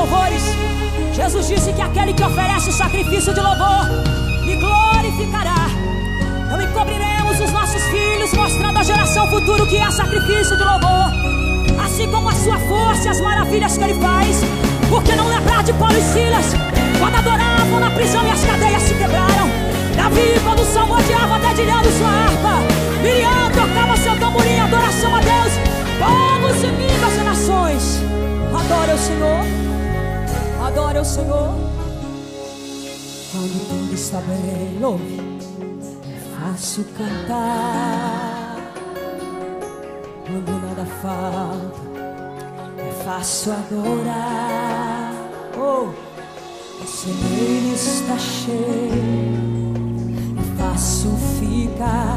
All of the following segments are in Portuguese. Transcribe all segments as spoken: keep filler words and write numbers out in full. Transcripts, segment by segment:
louvores, Jesus disse que aquele que oferece o sacrifício de louvor me glorificará. Não encobriremos os nossos filhos, mostrando à geração futura o que é sacrifício de louvor, assim como a sua força e as maravilhas que ele faz. Porque não lembrar de Paulo e Silas, quando adoravam na prisão e as cadeias se quebraram? Davi, quando salmodiava dedilhando sua harpa, Miriam tocava seu tamborim, adoração a Deus. Povos e línguas e nações, adora o Senhor, adora o Senhor. Quando tudo está bem, louve, é fácil cantar. Quando nada falta, é fácil adorar. Oh, o celeiro está cheio, é fácil ficar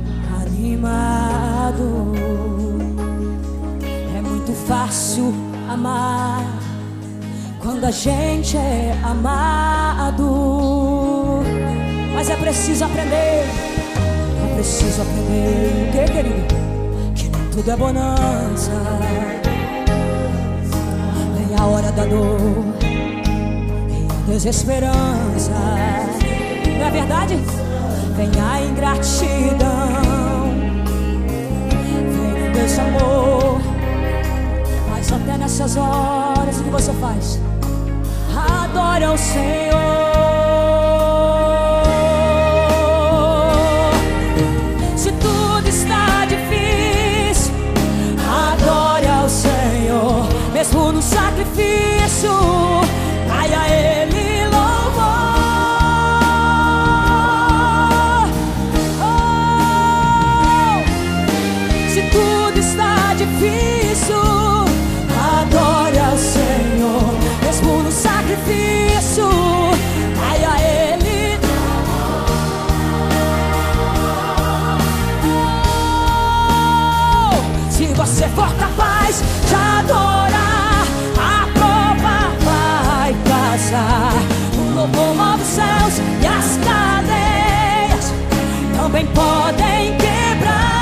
animado. É muito fácil amar quando a gente é amado. Mas é preciso aprender, é preciso aprender o que, querido? Que nem tudo é bonança. Vem a hora da dor, vem a desesperança. Não é verdade? Vem a ingratidão, vem o desamor. Mas até nessas horas, o que você faz? Adora o Senhor. Se tudo está difícil, adore ao Senhor. Mesmo no sacrifício, vai a Ele louvor. Oh, se tudo está difícil, adore ao Senhor. Mesmo no sacrifício, vai a Ele. Oh, se você for capaz de adorar, a prova vai passar. O louvor move os céus e as cadeias também podem quebrar.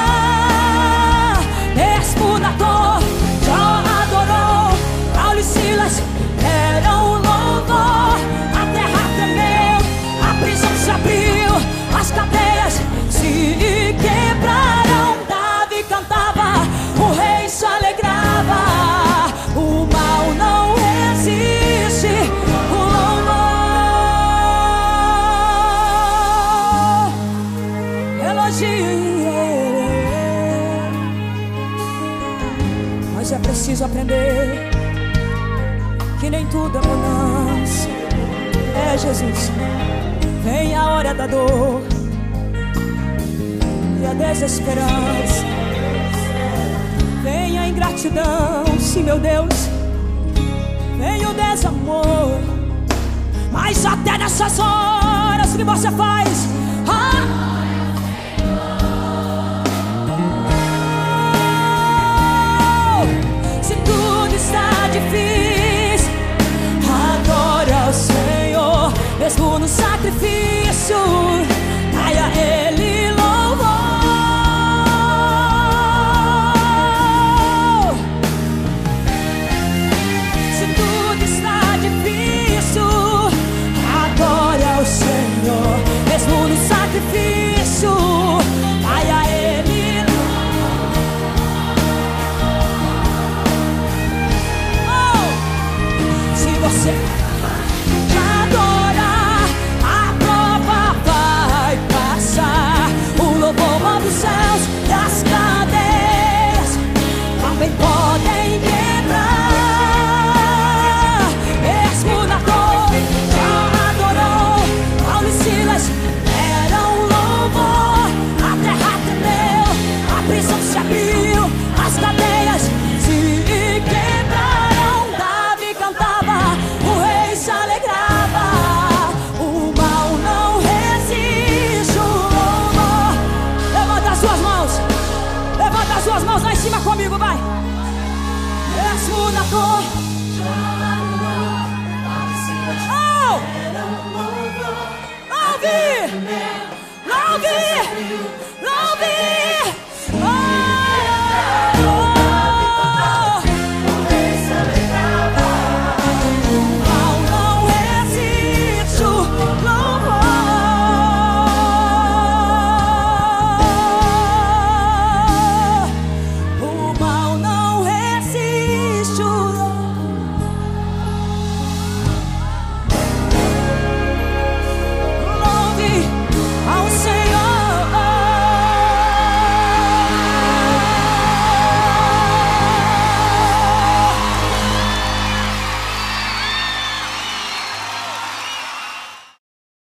Mesmo na dor, Jó adorou. Paulo e Silas deram louvor. A terra tremeu, a prisão se abriu, as cadeias se quebraram. Davi cantava, o rei se alegrava. O mal não resiste, o louvor elogia. Mas é preciso aprender que nem tudo é bonança. É, Jesus, vem a hora da dor e a desesperança. Vem a ingratidão, sim, meu Deus. Vem o desamor. Mas até nessas horas, o que você faz? Ah! Oh, se tudo está difícil, adore ao Senhor. Mesmo no sacrifício, vai a Ele louvor. Se tudo está difícil, adore ao Senhor. Mesmo no sacrifício, vai a Ele louvor. Oh, se você